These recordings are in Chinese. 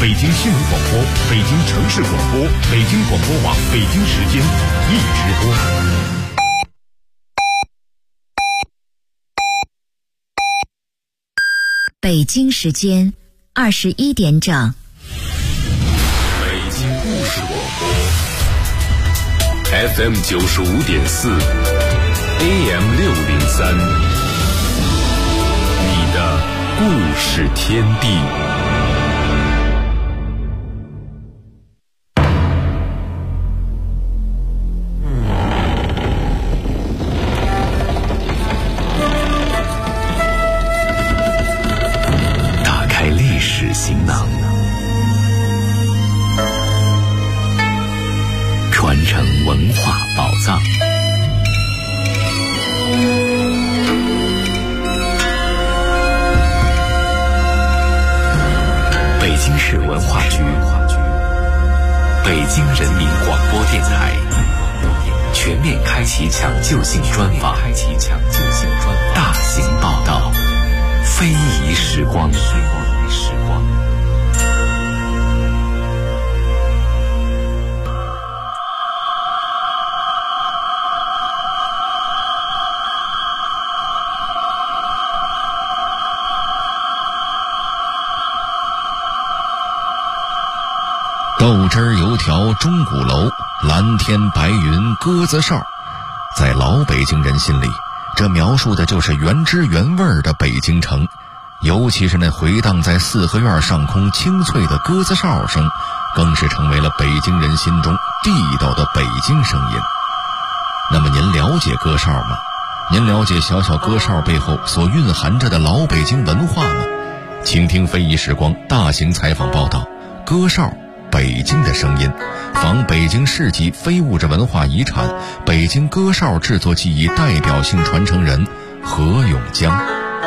北京新闻广播、北京城市广播、北京广播网北京时间一直播。 北京时间21点整。 北京故事广播 FM 95.4 AM 603，你的故事天地。打开历史行囊，传承文化宝藏。北京市文化局、北京人民广播电台全面开启抢救性专访，大型报道，非遗时光。豆汁儿油条钟鼓楼，蓝天白云鸽子哨，在老北京人心里，这描述的就是原汁原味的北京城，尤其是那回荡在四合院上空清脆的鸽子哨声，更是成为了北京人心中地道的北京声音。那么您了解鸽哨吗？您了解小小鸽哨背后所蕴含着的老北京文化吗？请听非遗时光大型采访报道，鸽哨北京的声音，访北京市级非物质文化遗产北京鸽哨制作技艺代表性传承人何永江。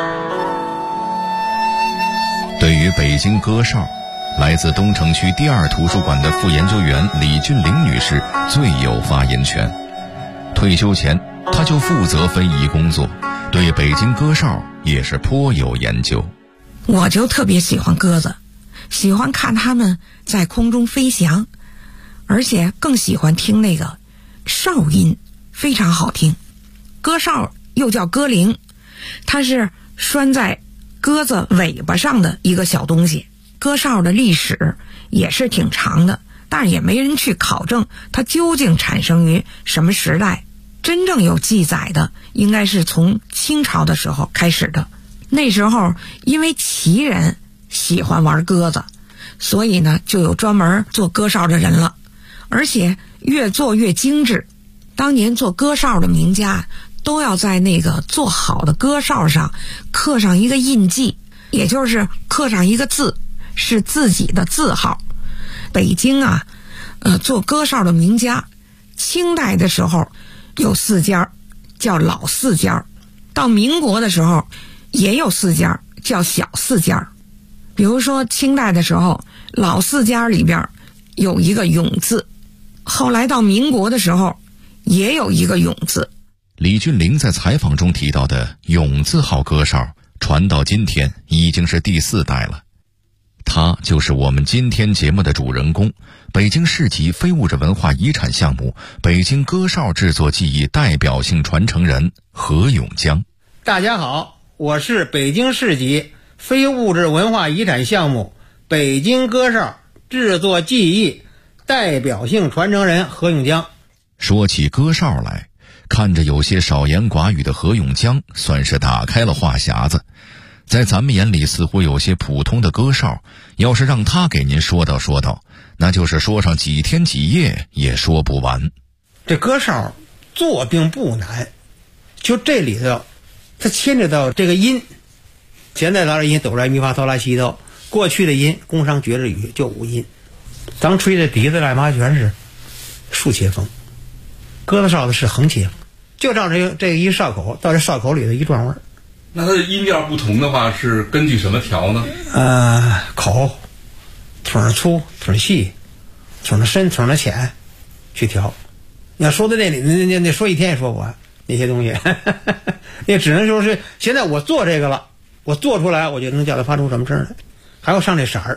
对于北京鸽哨，来自东城区第2图书馆的副研究员李俊玲女士最有发言权。退休前，她就负责非遗工作，对北京鸽哨也是颇有研究。 我就特别喜欢鸽子，喜欢看它们在空中飞翔，而且更喜欢听那个哨音，非常好听。鸽哨又叫鸽铃，它是拴在鸽子尾巴上的一个小东西。鸽哨的历史也是挺长的，但是也没人去考证它究竟产生于什么时代。真正有记载的应该是从清朝的时候开始的。那时候因为旗人喜欢玩鸽子，所以呢就有专门做鸽哨的人了，而且越做越精致。当年做鸽哨的名家都要在那个做好的鸽哨上刻上一个印记，也就是刻上一个字，是自己的字号。北京啊，做鸽哨的名家，清代的时候有4家，叫老4家，到民国的时候也有4家，叫小4家。比如说清代的时候，老4家里边有一个永字，后来到民国的时候也有一个永字。 李俊玲在采访中提到的永字号鸽哨传到今天已经是第4代了。他就是我们今天节目的主人公，北京市级非物质文化遗产项目北京鸽哨制作技艺代表性传承人何永江。 大家好，我是北京市级非物质文化遗产项目北京鸽哨制作技艺代表性传承人何永江。 说起鸽哨来，看着有些少言寡语的何永江算是打开了话匣子。在咱们眼里似乎有些普通的鸽哨，要是让他给您说道，那就是说上几天几夜也说不完。 这鸽哨做并不难，就这里头它牵扯到这个音，现在的音哆来咪发嗦拉西哆，过去的音宫商角徵羽就5音，咱吹的笛子来嘛全是竖切风，鸽子哨子是横切风，就照这一哨口到这哨口里的一转弯。 那它的音调不同的话是根据什么调呢？ 口筒粗筒细筒深筒浅去调。你要说到这里那说一天也说不完那些东西也只能说是现在我做这个了，我做出来我就能叫它发出什么声来。还要上这色儿，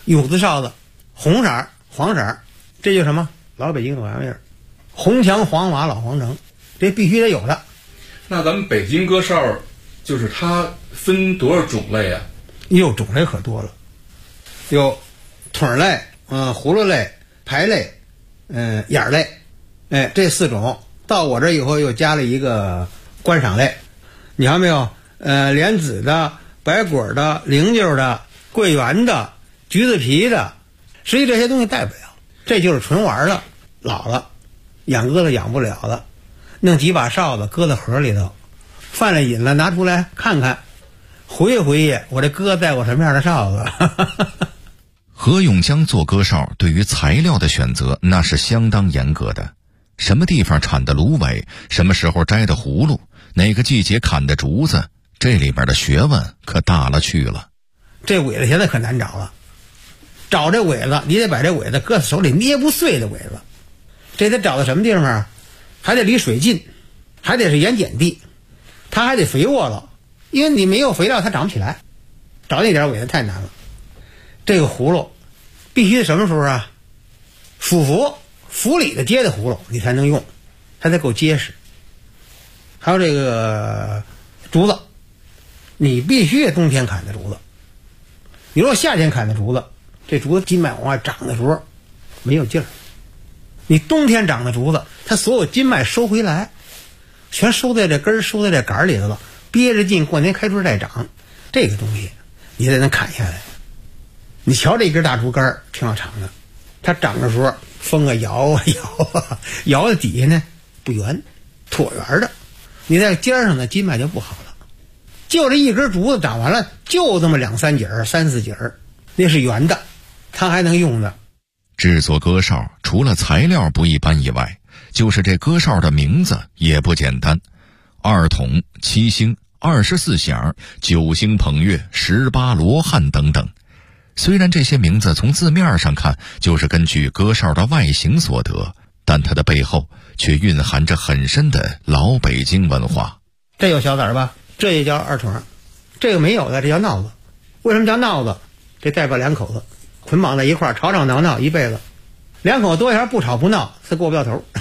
永字哨子，红色儿、黄色儿，这就什么老北京老洋印儿，红墙黄瓦老皇城，这必须得有的。 那咱们北京歌哨就是它分多少种类啊？ 哟，种类可多了，有筒类、葫芦类、排类、眼儿类，这4种。到我这以后又加了一个观赏类，你看没有？莲子的、白果的、菱角的、桂圆的、橘子皮的，实际这些东西带不了，这就是纯玩了，老了，养鸽子养不了了，弄几把哨子搁在盒里头，犯了瘾了拿出来看看，回忆回忆我这鸽带过什么样的哨子。 何永江做歌哨对于材料的选择那是相当严格的，什么地方产的芦苇，什么时候摘的葫芦，哪个季节砍的竹子，这里面的学问可大了去了。 这苇子现在可难找了，找这苇子你得把这苇子搁在手里捏不碎的苇子，这得找到什么地方啊？还得离水近，还得是盐碱地，它还得肥沃了，因为你没有肥料它长不起来，找那点苇子太难了。这个葫芦必须什么时候啊？府里的结的葫芦你才能用，它才够结实。还有这个竹子，你必须得冬天砍的竹子，你如果夏天砍的竹子，这竹子筋脉往外长的时候没有劲儿，你冬天长的竹子它所有筋脉收回来全收在这根儿收在这杆里头了，憋着劲过年开春再长，这个东西你得能砍下来。你瞧这一根大竹竿挺要长的，它长的时候风啊摇啊摇啊，摇的底下呢不圆，椭圆的，你在尖上的筋脉就不好了。就这一根竹子长完了，就这么2、3节儿、3、4节儿，那是圆的，它还能用的。 制作歌哨除了材料不一般以外，就是这歌哨的名字也不简单，2筒、7星、24响、9星捧月、18罗汉等等。虽然这些名字从字面上看就是根据歌哨的外形所得，但它的背后却蕴含着很深的老北京文化。 这有小子儿吧？这也叫2筒，这个没有的，这叫闹子。为什么叫闹子？这代表2口子捆绑在一块儿，吵吵闹闹一辈子，2口子多一点不吵不闹，他过不了头。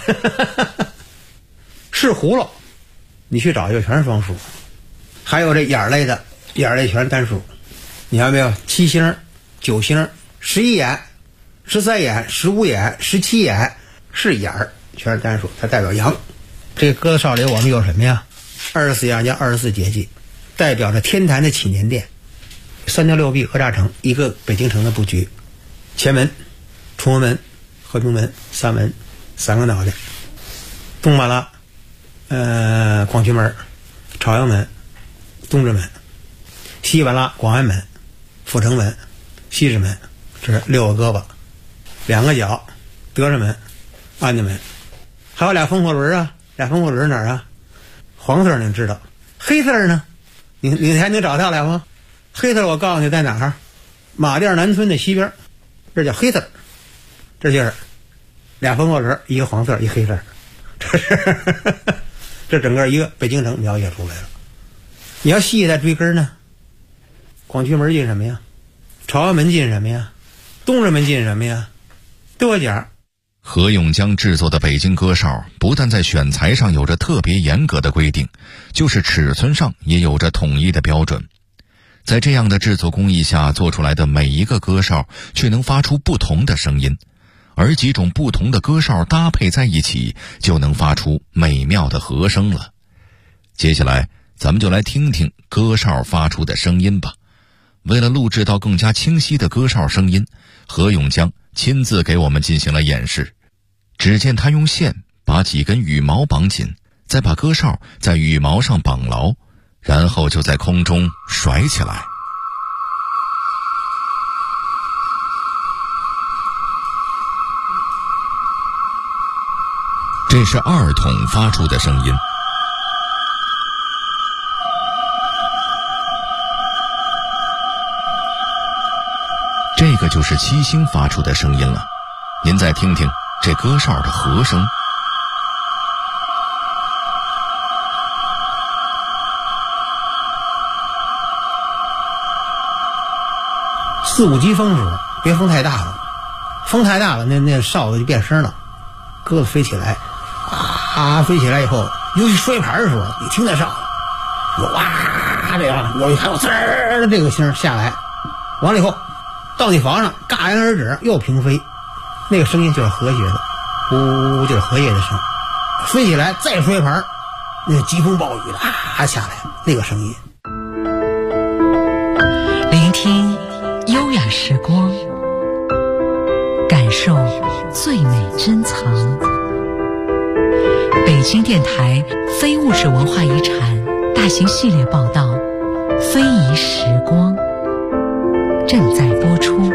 是葫芦，你去找一个全是双数，还有这眼儿类的，眼儿类全是单数。你看没有？7星、9星、11眼、13眼、15眼、17眼是眼儿，全是单数，它代表阳。这个鸽子哨里我们有什么呀？24样叫24节气，代表着天坛的祈年殿。3条6壁讹诈城，一个北京城的布局。前门、崇文门、和平门3门，3个脑袋。东马拉、广渠门、朝阳门、东直门。西瓦拉、广安门、阜成门、西直门，这是6个胳膊，2个脚，德胜门、安家门。还有俩风火轮啊，俩风火轮哪儿啊？黄色你知道，黑色呢？你还能找到俩吗？黑色我告诉你在哪儿？马甸南村的西边，这叫黑色，这就是俩风火轮，一个黄色，一黑色，这整个一个北京城描写出来了。你要细再追根呢，广渠门进什么呀？朝阳门进什么呀？东直门进什么呀？多讲。 何永江制作的北京歌哨不但在选材上有着特别严格的规定，就是尺寸上也有着统一的标准。在这样的制作工艺下做出来的每一个歌哨却能发出不同的声音，而几种不同的歌哨搭配在一起就能发出美妙的和声了。接下来咱们就来听听歌哨发出的声音吧。为了录制到更加清晰的歌哨声音，何永江亲自给我们进行了演示。只见他用线把几根羽毛绑紧，再把歌哨在羽毛上绑牢，然后就在空中甩起来。这是2筒发出的声音。这个就是7星发出的声音了，您再听听这歌哨的和声。 4、5级风时候， 别风太大了，风太大了那哨子就变声了，鸽子飞起来，飞起来以后，尤其摔盘的时候，你听那哨子，有这样，有还有滋儿这个声下来，完了以后到地房上戛然而止，又平飞，那个声音就是和谐的，呜就是荷叶的声，飞起来再摔盘，那疾风暴雨的下来那个声音。 聆听优雅时光，感受最美珍藏。北京电台非物质文化遗产大型系列报道《非遗时光》正在播出。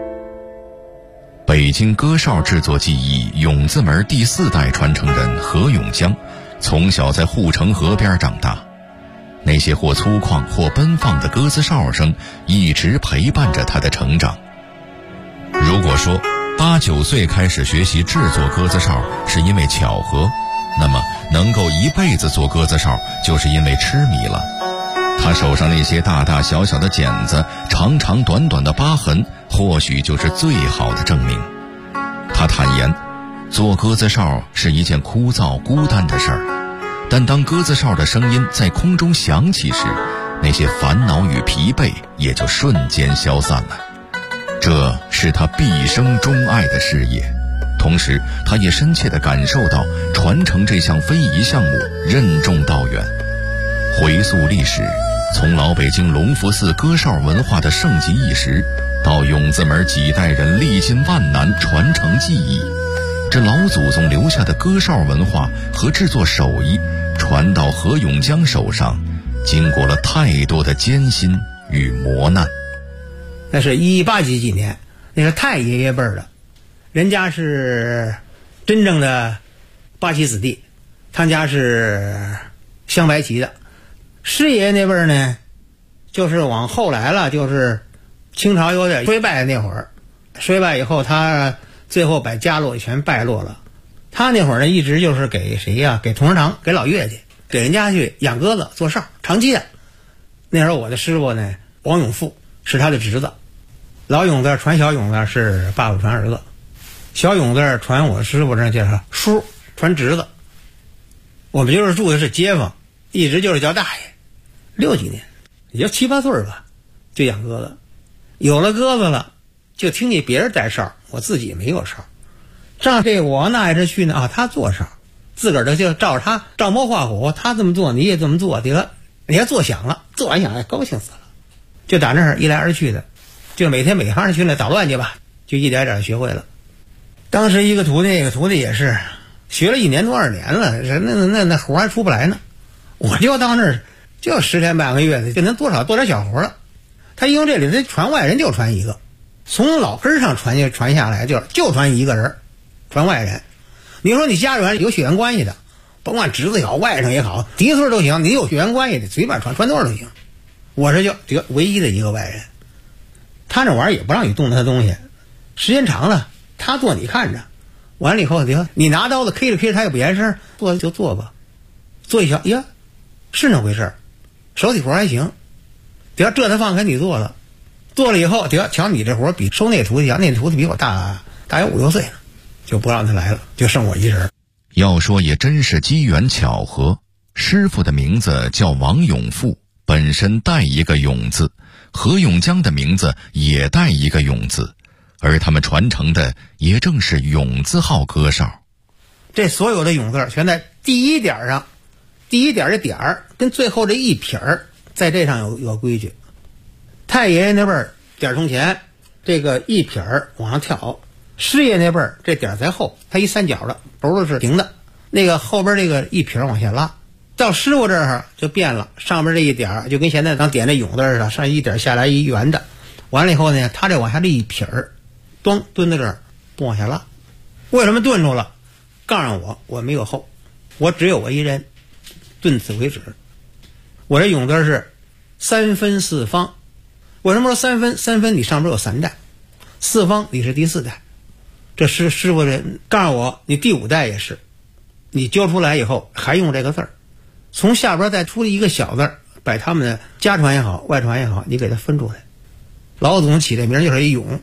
北京歌哨制作技艺永字门第4代传承人何永江，从小在护城河边长大，那些或粗犷或奔放的鸽子哨声一直陪伴着他的成长。如果说8、9岁开始学习制作鸽子哨是因为巧合，那么能够一辈子做鸽子哨就是因为痴迷了。他手上那些大大小小的茧子，长长短短的疤痕，或许就是最好的证明。他坦言，做鸽子哨是一件枯燥孤单的事儿，但当鸽子哨的声音在空中响起时，那些烦恼与疲惫也就瞬间消散了。这是他毕生钟爱的事业，同时他也深切地感受到传承这项非遗项目任重道远。回溯历史，从老北京隆福寺歌哨文化的盛极一时，到永字门几代人历尽万难传承技艺，这老祖宗留下的歌哨文化和制作手艺传到何永江手上，经过了太多的艰辛与磨难。 那是18几年，那是太爷爷辈儿的，人家是真正的八旗子弟，他家是镶白旗的。师爷爷那辈儿呢，就是往后来了，就是清朝有点衰败那会儿，衰败以后他最后把家落全败落了。他那会儿呢，一直就是给谁呀？给同仁堂，给老岳家，给人家去养鸽子做哨，长期的。那时候我的师傅呢，王永富是他的侄子，老永字传小永字是爸爸传儿子，小永字传我师傅这叫叔，传侄子。我们就是住的是街坊，一直就是叫大爷。60几年，也就7、8岁吧，就养鸽子。有了鸽子了，就听见别人带哨，我自己没有哨。照这我那着去呢他做哨，自个儿的就照着他照猫画虎，他这么做你也这么做，得你还做响了，做完响高兴死了。就打那儿一来二去的，就每天每行去那捣乱去吧，就一点点学会了。当时一个徒弟，那个徒弟也是学了1年多2年了，那活还出不来呢。我就到那儿就10天半个月的，就能多少做点小活了。他因为这里他传外人就传一个，从老根上传下来就传一个人，传外人。你说你家人有血缘关系的，甭管侄子也好，外甥也好，嫡孙都行，你有血缘关系的随便传多少都行。我这就唯一的一个外人，他那玩意儿也不让你动他的东西，时间长了他做你看着，完了以后你拿刀子 K 着他也不言声，做就做吧，做一瞧呀是那回事，手体活还行，这他放开你做了以后，瞧你这活比收那徒弟那徒弟比我大约5、6岁呢，就不让他来了，就剩我一人。 要说也真是机缘巧合，师傅的名字叫王永富，本身带一个永字，何永江的名字也带一个永字，而他们传承的也正是永字号歌哨。 这所有的永字全在第一点上，第一点的点儿跟最后这一撇儿，在这上有规矩。太爷爷那辈儿点从前，这个一撇儿往上跳；师爷那辈儿这点在后，他一三角的，轴子是平的，那个后边这个一撇往下拉。到师傅这儿就变了，上边这一点就跟现在咱点那永字似的，上一点下来一圆的，完了以后呢，他这往下这一撇儿，端蹲在这儿不往下拉。为什么顿住了？告诉我没有后，我只有我一人，顿此为止。我这永字是3分4方。为什么说三分？你上边有3代，4方你是第4代。这师傅这告诉我，你第5代也是，你教出来以后还用这个字儿，从下边再出一个小字儿，把他们的家传也好，外传也好，你给它分出来。老祖宗起这名就是一永，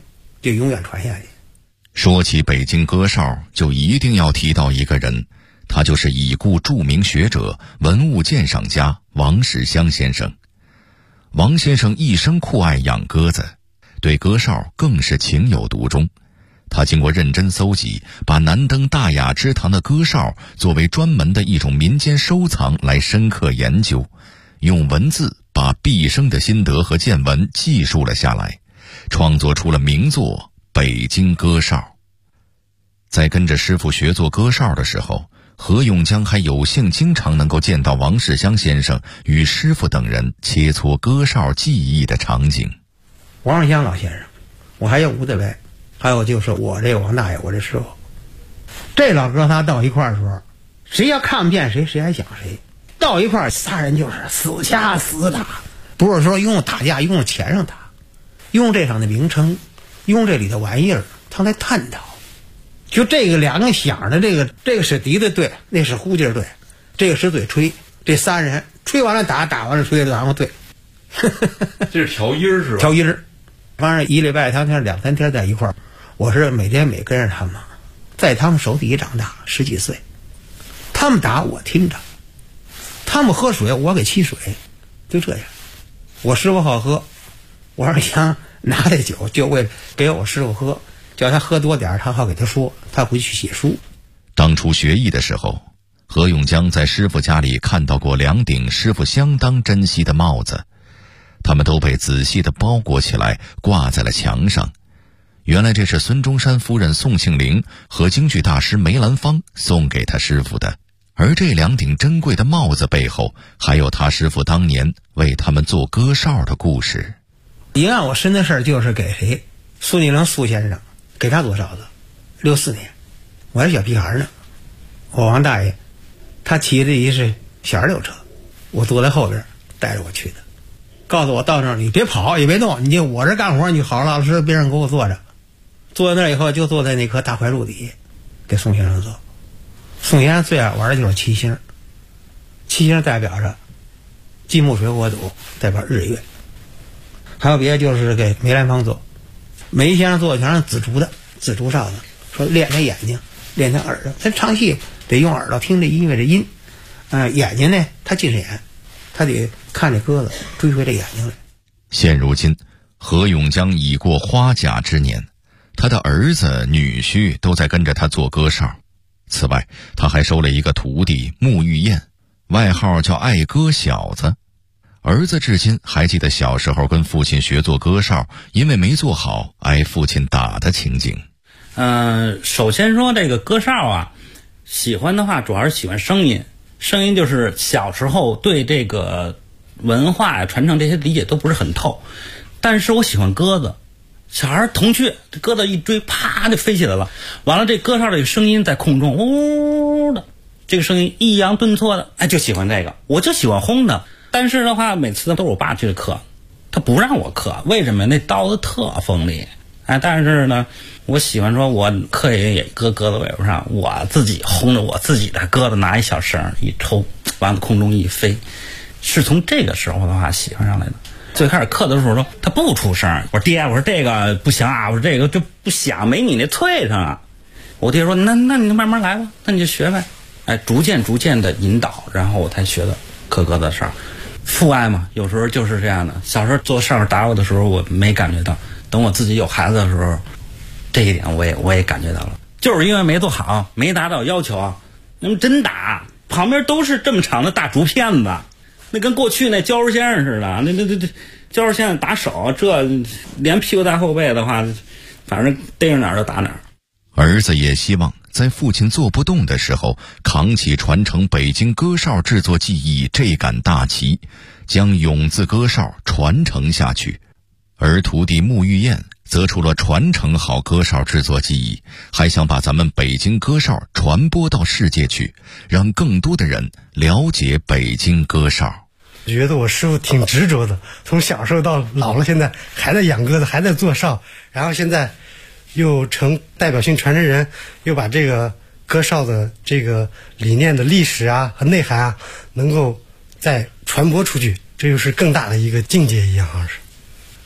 就永远传下去。 说起北京歌哨，就一定要提到一个人，他就是已故著名学者、文物鉴赏家王世襄先生。王先生一生酷爱养鸽子，对歌哨更是情有独钟。他经过认真搜集，把南登大雅之堂的歌哨作为专门的一种民间收藏来深刻研究，用文字把毕生的心得和见闻记述了下来，创作出了名作《北京歌哨》。在跟着师傅学做歌哨的时候，何永江还有幸经常能够见到王世襄先生与师傅等人切磋歌哨技艺的场景。 王世襄老先生，我还有吴德白，还有就是我这个王大爷，我这师傅，这老哥仨到一块儿的时候，谁要看不见谁，谁还想谁。到一块儿，仨人就是死掐死打，不是说用打架用钱上打，用这场的名称，用这里的玩意儿，他来探讨。就这个两个响的，这个是笛子队，那是呼劲队，这个是嘴吹，这仨人吹完了打，打完了吹，然后对。 这是调音是吧？ 调音，反正1礼拜他们2、3天在一块儿，我是每天跟着他们，在他们手底下长大，10几岁，他们打我听着，他们喝水我给沏水，就这样。我师傅好喝，我二娘拿这酒就为给我师傅喝，叫他喝多点，他好给他说，他回去写书。 当初学艺的时候，何永江在师傅家里看到过2顶师傅相当珍惜的帽子，他们都被仔细地包裹起来，挂在了墙上。原来这是孙中山夫人宋庆龄和京剧大师梅兰芳送给他师傅的。而这2顶珍贵的帽子背后，还有他师傅当年为他们做歌哨的故事。 一案我深的事儿就是给谁，苏庆龄苏先生给他做哨子，64年，我还是小屁孩呢。我王大爷，他骑的一是小2溜车，我坐在后边带着我去的，告诉我到那儿你别跑也别动，你就我这干活，你好老实边上给我坐着。坐在那儿以后，就坐在那棵大槐树底下，给宋先生做。宋先生最爱玩的就是七星，七星代表着金木水火土，代表日月。还有别的就是给梅兰芳做，梅先生做的全是紫竹的紫竹哨子，说练他眼睛，练他耳朵，他唱戏得用耳朵听这音乐的音，眼睛呢他近视眼，他得看这鸽子，追回这眼睛来。 现如今，何永江已过花甲之年，他的儿子、女婿都在跟着他做歌哨。此外，他还收了一个徒弟穆玉燕，外号叫爱歌小子。儿子至今还记得小时候跟父亲学做歌哨，因为没做好挨父亲打的情景。 首先说这个歌哨啊，喜欢的话主要是喜欢声音，声音就是小时候对这个文化呀、传承这些理解都不是很透，但是我喜欢鸽子。小孩童趣，这鸽子一追，啪就飞起来了。完了，这歌哨这个声音在空中呜的，这个声音抑扬顿挫的，哎，就喜欢这个，我就喜欢轰的。但是的话，每次都是我爸去刻，他不让我刻，为什么？那刀子特锋利，哎，但是呢，我喜欢说，我刻也搁鸽子尾巴上，我自己轰着我自己的鸽子，拿一小绳一抽，完了空中一飞，是从这个时候的话喜欢上来的。最开始刻的时候说他不出声，我说爹，我说这个不行啊，我说这个就不响，没你那脆上啊。我爹说那你就慢慢来吧，那你就学呗。哎，逐渐的引导，然后我才学的刻鸽子哨。父爱嘛，有时候就是这样的。小时候做哨打我的时候，我没感觉到，等我自己有孩子的时候，这一点我也感觉到了，就是因为没做好，没达到要求啊。那么真打，旁边都是这么长的大竹片子。那跟过去那胶肉先生似的，那胶肉先生打手，这连屁股带后背的话，反正逮着哪儿就打哪儿。 儿子也希望在父亲做不动的时候，扛起传承北京歌哨制作技艺这杆大旗，将永字歌哨传承下去。而徒弟穆玉燕则除了传承好歌哨制作技艺，还想把咱们北京歌哨传播到世界去，让更多的人了解北京歌哨。 觉得我师傅挺执着的，从小时候到老了，现在还在养鸽子，还在做哨，然后现在又成代表性传承人，又把这个歌哨的这个理念的历史啊和内涵啊，能够再传播出去，这就是更大的一个境界一样，好像是。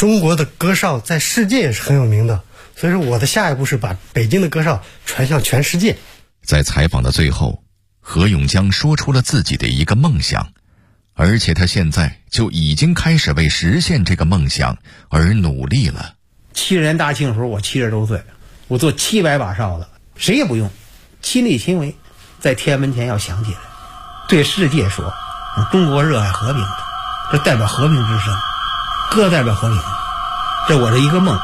中国的歌哨在世界也是很有名的，所以说我的下一步是把北京的歌哨传向全世界。 在采访的最后，何永江说出了自己的一个梦想，而且他现在就已经开始为实现这个梦想而努力了。 7人大庆的时候，我70多岁，我做700把哨子，谁也不用，亲力亲为，在天安门前要响起来，对世界说，中国热爱和平的，这代表和平之声，歌代表和平，这我的一个梦。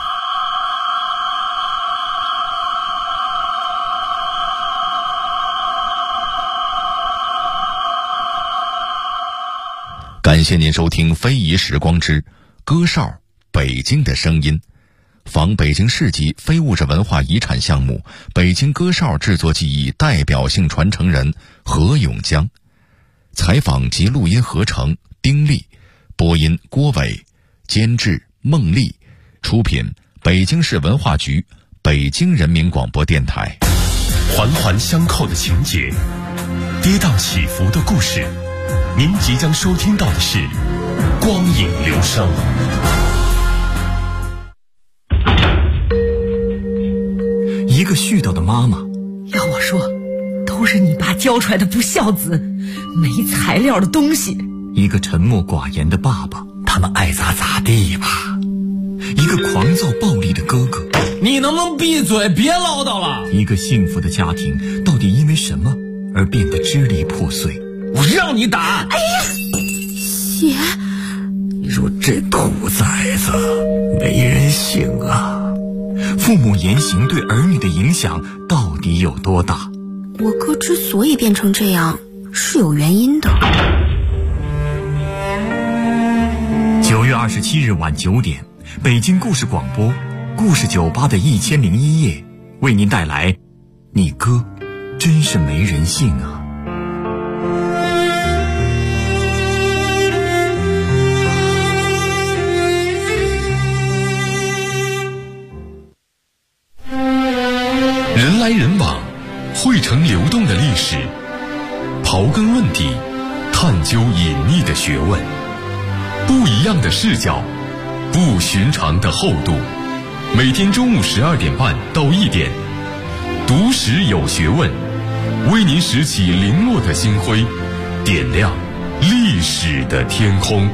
感谢您收听《非遗时光之歌哨北京的声音》，仿北京市级非物质文化遗产项目北京歌哨制作技艺代表性传承人何永江，采访及录音合成丁力，播音郭伟，监制孟丽，出品北京市文化局，北京人民广播电台。 环环相扣的情节，跌宕起伏的故事，您即将收听到的是光影流声。 一个絮叨的妈妈， 要我说，都是你爸教出来的不孝子，没材料的东西。 一个沉默寡言的爸爸，他们爱咋咋地吧。一个狂躁暴力的哥哥， 你能不能闭嘴，别唠叨了。 一个幸福的家庭到底因为什么而变得支离破碎？ 我让你打！ 哎呀，血！ 你说这兔崽子没人性啊！父母言行对儿女的影响到底有多大？ 我哥之所以变成这样，是有原因的。 9月27日晚9点，北京故事广播故事酒吧的1001夜，为您带来你哥真是没人性啊。 人来人往，汇成流动的历史，刨根问底，探究隐秘的学问，不一样的视角，不寻常的厚度。每天中午12点半到1点，读史有学问，为您拾起零落的星辉，点亮历史的天空。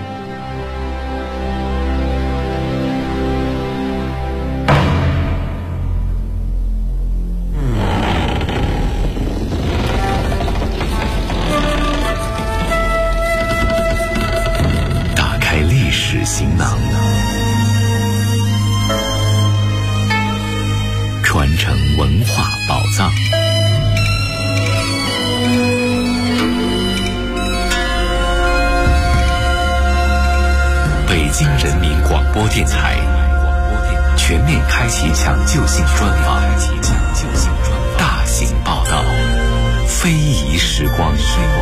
行囊，传承文化宝藏。北京人民广播电台全面开启抢救性专访，大型报道，非遗时光。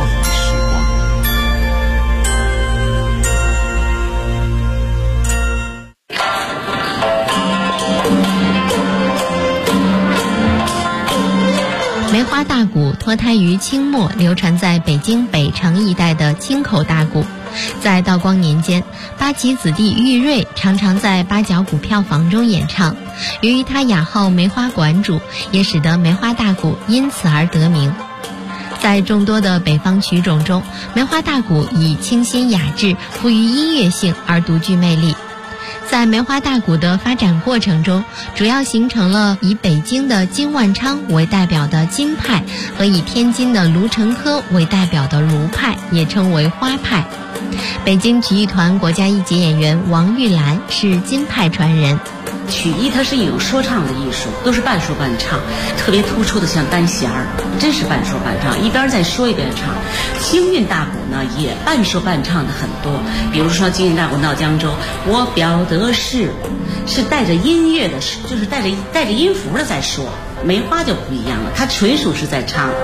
梅花大鼓脱胎于清末流传在北京北城一带的清口大鼓，在道光年间，八旗子弟玉瑞常常在八角鼓票房中演唱。由于他雅号梅花馆主，也使得梅花大鼓因此而得名。在众多的北方曲种中，梅花大鼓以清新雅致、富于音乐性而独具魅力。在梅花大鼓的发展过程中，主要形成了以北京的金万昌为代表的金派和以天津的卢成科为代表的卢派，也称为花派。北京曲艺团国家一级演员王玉兰是金派传人。 曲艺它是一种说唱的艺术，都是半说半唱，特别突出的像单弦儿，真是半说半唱，一边在说一边唱。京韵大鼓呢也半说半唱的很多，比如说京韵大鼓闹江州，我表的是带着音乐的，就是带着音符的在说。梅花就不一样了，它纯属是在唱。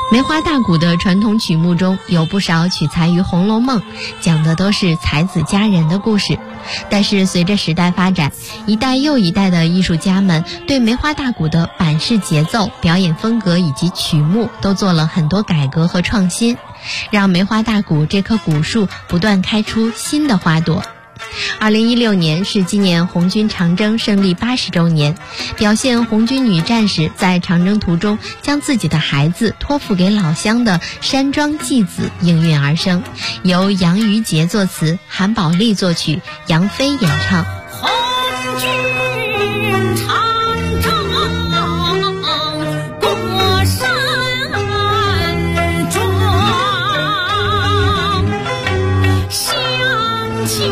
梅花大鼓的传统曲目中有不少取材于《红楼梦》，讲的都是才子佳人的故事。但是随着时代发展，一代又一代的艺术家们对梅花大鼓的板式节奏、表演风格以及曲目都做了很多改革和创新，让梅花大鼓这棵古树不断开出新的花朵。2016年是纪念红军长征胜利80周年，表现红军女战士在长征途中将自己的孩子托付给老乡的山庄祭子应运而生，由杨于杰作词，韩宝利作曲，杨飞演唱。 红军长征过山庄，向前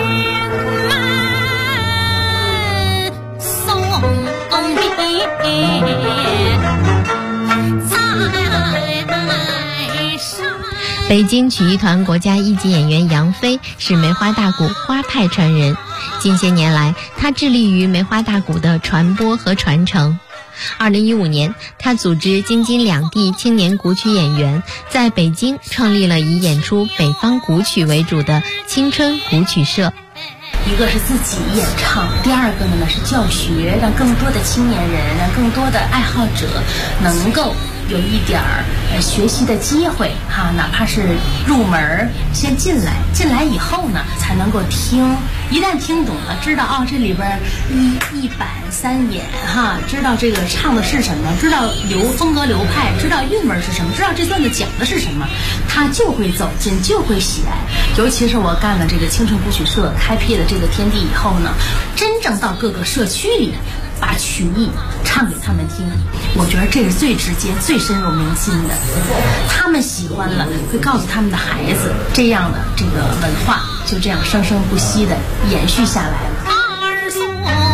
北京曲艺团国家一级演员杨飞是梅花大鼓花派传人，近些年来他致力于梅花大鼓的传播和传承。2015年，他组织京津两地青年古曲演员在北京创立了以演出北方古曲为主的青春古曲社。 一个是自己演唱，第二个呢是教学，让更多的青年人，让更多的爱好者能够有一点学习的机会哈，哪怕是入门先进来以后呢，才能够听，一旦听懂了，知道这里边一板三眼哈，知道这个唱的是什么，知道风格流派，知道韵味是什么，知道这段子讲的是什么，他就会走进，就会喜爱。尤其是我干了这个青春古曲社，开辟了这个天地以后呢，真正到各个社区里把曲艺唱给他们听，我觉得这是最直接、最深入民心的。他们喜欢了，会告诉他们的孩子，这样的这个文化就这样生生不息的延续下来了。 二送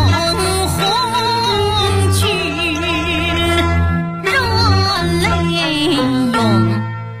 红军热泪涌。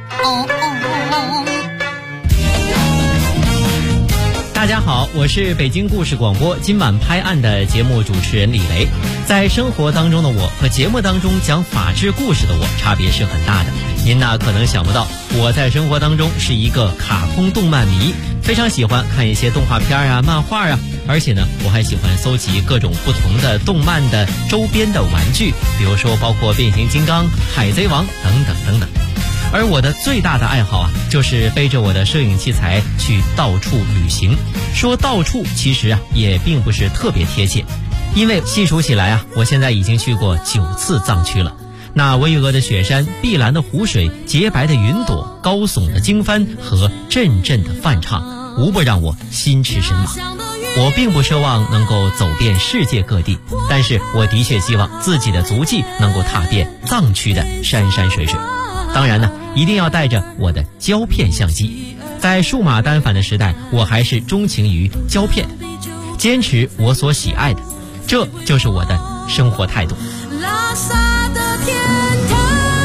大家好，我是北京故事广播今晚拍案的节目主持人李雷。在生活当中的我和节目当中讲法治故事的我差别是很大的。您可能想不到，我在生活当中是一个卡通动漫迷，非常喜欢看一些动画片啊、漫画啊，而且呢，我还喜欢搜集各种不同的动漫的周边的玩具，比如说包括变形金刚、海贼王等等等等。而我的最大的爱好就是背着我的摄影器材去到处旅行。说到处其实也并不是特别贴切，因为细数起来我现在已经去过9次藏区了。那巍峨的雪山、碧蓝的湖水、洁白的云朵、高耸的经幡和阵阵的梵唱，无不让我心驰神往。我并不奢望能够走遍世界各地，但是我的确希望自己的足迹能够踏遍藏区的山山水水。当然呢，一定要带着我的胶片相机。在数码单反的时代，我还是钟情于胶片，坚持我所喜爱的，这就是我的生活态度。 拉萨的天堂，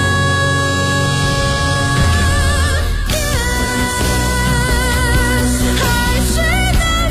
海水那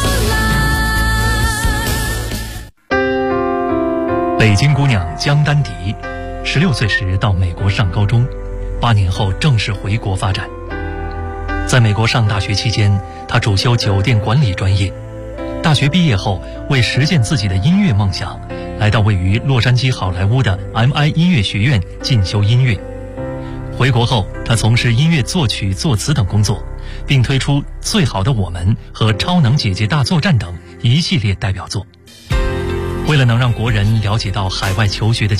么蓝。 北京姑娘江丹迪，16岁时到美国上高中，8年后正式回国发展。在美国上大学期间，他主修酒店管理专业。大学毕业后，为实现自己的音乐梦想，来到位于洛杉矶好莱坞的 MI 音乐学院进修音乐。回国后，他从事音乐作曲、作词等工作，并推出《最好的我们》和《超能姐姐大作战》等一系列代表作。为了能让国人了解到海外求学的